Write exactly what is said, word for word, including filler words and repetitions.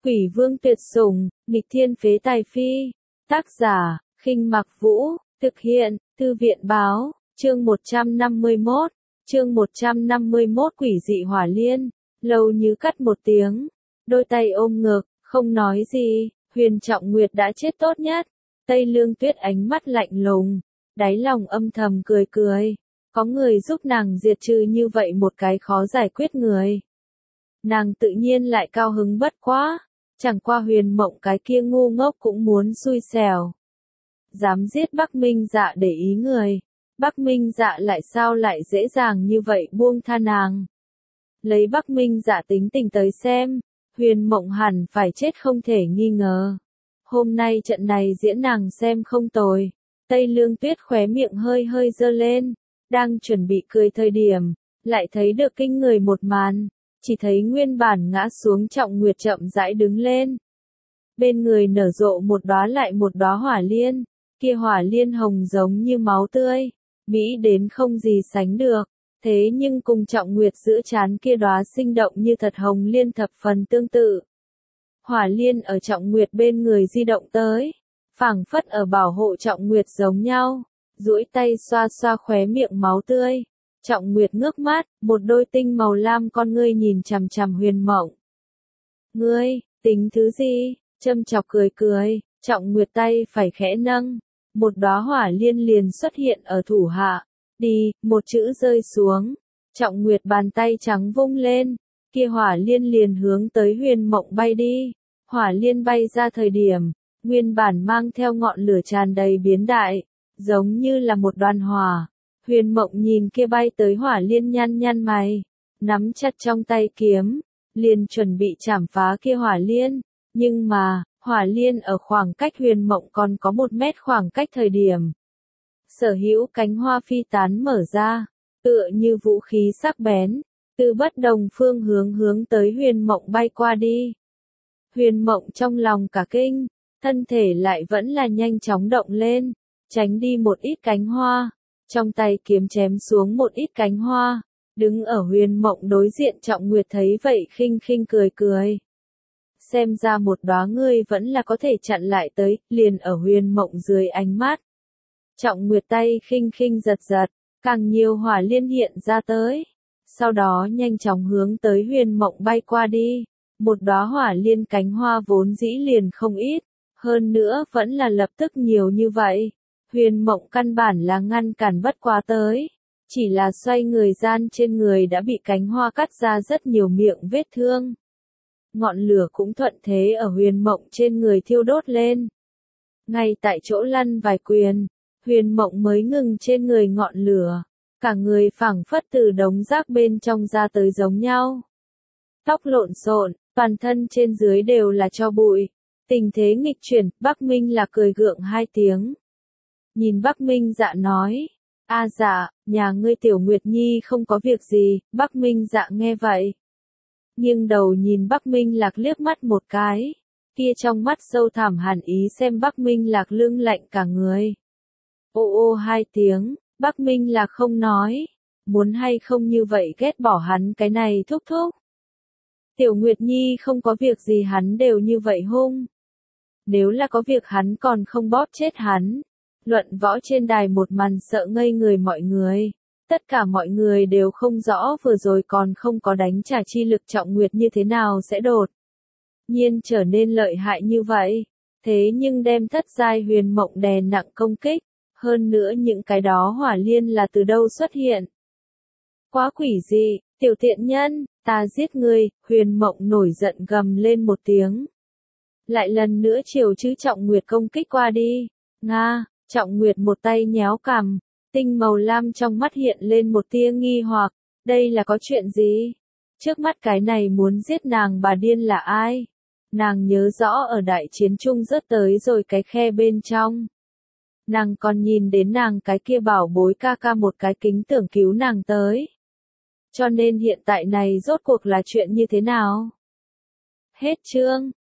Quỷ vương tuyệt sủng, nghịch thiên phế tài phi. Tác giả, Khinh Mặc Vũ, thực hiện, Thư viện báo, chương một trăm năm mươi mốt, chương một trăm năm mươi mốt Quỷ dị hỏa liên, Lâu Như cắt một tiếng, đôi tay ôm ngực, không nói gì, Huyền Trọng Nguyệt đã chết tốt nhất. Tây Lương Tuyết ánh mắt lạnh lùng, đáy lòng âm thầm cười cười, có người giúp nàng diệt trừ như vậy một cái khó giải quyết người. Nàng tự nhiên lại cao hứng bất quá, chẳng qua Huyền Mộng cái kia ngu ngốc cũng muốn xui xẻo. Dám giết Bắc Minh Dạ để ý người, Bắc Minh Dạ lại sao lại dễ dàng như vậy buông tha nàng. Lấy Bắc Minh Dạ tính tình tới xem, Huyền Mộng hẳn phải chết không thể nghi ngờ. Hôm nay trận này diễn nàng xem không tồi. Tây Lương Tuyết khóe miệng hơi hơi giơ lên, đang chuẩn bị cười thời điểm, lại thấy được kinh người một màn, chỉ thấy nguyên bản ngã xuống Trọng Nguyệt chậm rãi đứng lên. Bên người nở rộ một đóa lại một đóa hỏa liên, kia hỏa liên hồng giống như máu tươi, mỹ đến không gì sánh được, thế nhưng cùng Trọng Nguyệt giữa trán kia đóa sinh động như thật hồng liên thập phần tương tự. Hỏa liên ở Trọng Nguyệt bên người di động tới, phảng phất ở bảo hộ Trọng Nguyệt giống nhau, duỗi tay xoa xoa khóe miệng máu tươi. Trọng Nguyệt ngước mắt, một đôi tinh màu lam con ngươi nhìn chằm chằm Huyền Mộng. Ngươi, tính thứ gì? Châm chọc cười cười, Trọng Nguyệt tay phải khẽ nâng, một đóa hỏa liên liền xuất hiện ở thủ hạ. Đi, một chữ rơi xuống, Trọng Nguyệt bàn tay trắng vung lên, kia hỏa liên liền hướng tới Huyền Mộng bay đi. Hỏa liên bay ra thời điểm, nguyên bản mang theo ngọn lửa tràn đầy biến đại, giống như là một đoàn hỏa. Huyền Mộng nhìn kia bay tới hỏa liên nhăn nhăn mày, nắm chặt trong tay kiếm, liền chuẩn bị chảm phá kia hỏa liên, nhưng mà, hỏa liên ở khoảng cách Huyền Mộng còn có một mét khoảng cách thời điểm. Sở hữu cánh hoa phi tán mở ra, tựa như vũ khí sắc bén, từ bất đồng phương hướng hướng tới Huyền Mộng bay qua đi. Huyền Mộng trong lòng cả kinh, thân thể lại vẫn là nhanh chóng động lên, tránh đi một ít cánh hoa, trong tay kiếm chém xuống một ít cánh hoa, đứng ở Huyền Mộng đối diện Trọng Nguyệt thấy vậy khinh khinh cười cười. Xem ra một đóa ngươi vẫn là có thể chặn lại tới, liền ở Huyền Mộng dưới ánh mắt. Trọng Nguyệt tay khinh khinh giật giật, càng nhiều hỏa liên hiện ra tới, sau đó nhanh chóng hướng tới Huyền Mộng bay qua đi. Một đóa hỏa liên cánh hoa vốn dĩ liền không ít, hơn nữa vẫn là lập tức nhiều như vậy. Huyền Mộng căn bản là ngăn cản bất quá tới, chỉ là xoay người gian trên người đã bị cánh hoa cắt ra rất nhiều miệng vết thương. Ngọn lửa cũng thuận thế ở Huyền Mộng trên người thiêu đốt lên. Ngay tại chỗ lăn vài quyền, Huyền Mộng mới ngừng trên người ngọn lửa, cả người phảng phất từ đống rác bên trong ra tới giống nhau. Tóc lộn xộn, toàn thân trên dưới đều là tro bụi. Tình thế nghịch chuyển, Bắc Minh là cười gượng hai tiếng. Nhìn Bắc Minh Dạ nói, a dạ, nhà ngươi Tiểu Nguyệt Nhi không có việc gì. Bắc Minh Dạ nghe vậy, nghiêng đầu nhìn Bắc Minh Lạc liếc mắt một cái, kia trong mắt sâu thẳm hàn ý xem Bắc Minh Lạc lưng lạnh cả người. Ô ô hai tiếng, Bắc Minh Lạc không nói, muốn hay không như vậy ghét bỏ hắn cái này thúc thúc. Tiểu Nguyệt Nhi không có việc gì hắn đều như vậy hung. Nếu là có việc hắn còn không bóp chết hắn. Luận võ trên đài một màn sợ ngây người mọi người. Tất cả mọi người đều không rõ vừa rồi còn không có đánh trả chi lực Trọng Nguyệt như thế nào sẽ đột nhiên trở nên lợi hại như vậy. Thế nhưng đem thất giai Huyền Mộng đè nặng công kích. Hơn nữa những cái đó hỏa liên là từ đâu xuất hiện. Quá quỷ dị, tiểu tiện nhân, ta giết ngươi. Huyền Mộng nổi giận gầm lên một tiếng. Lại lần nữa chiều chữ Trọng Nguyệt công kích qua đi. Nga, Trọng Nguyệt một tay nhéo cằm, tinh màu lam trong mắt hiện lên một tia nghi hoặc, đây là có chuyện gì? Trước mắt cái này muốn giết nàng bà điên là ai? Nàng nhớ rõ ở đại chiến trung rớt tới rồi cái khe bên trong. Nàng còn nhìn đến nàng cái kia bảo bối ca ca một cái kính tưởng cứu nàng tới. Cho nên hiện tại này rốt cuộc là chuyện như thế nào? Hết chương.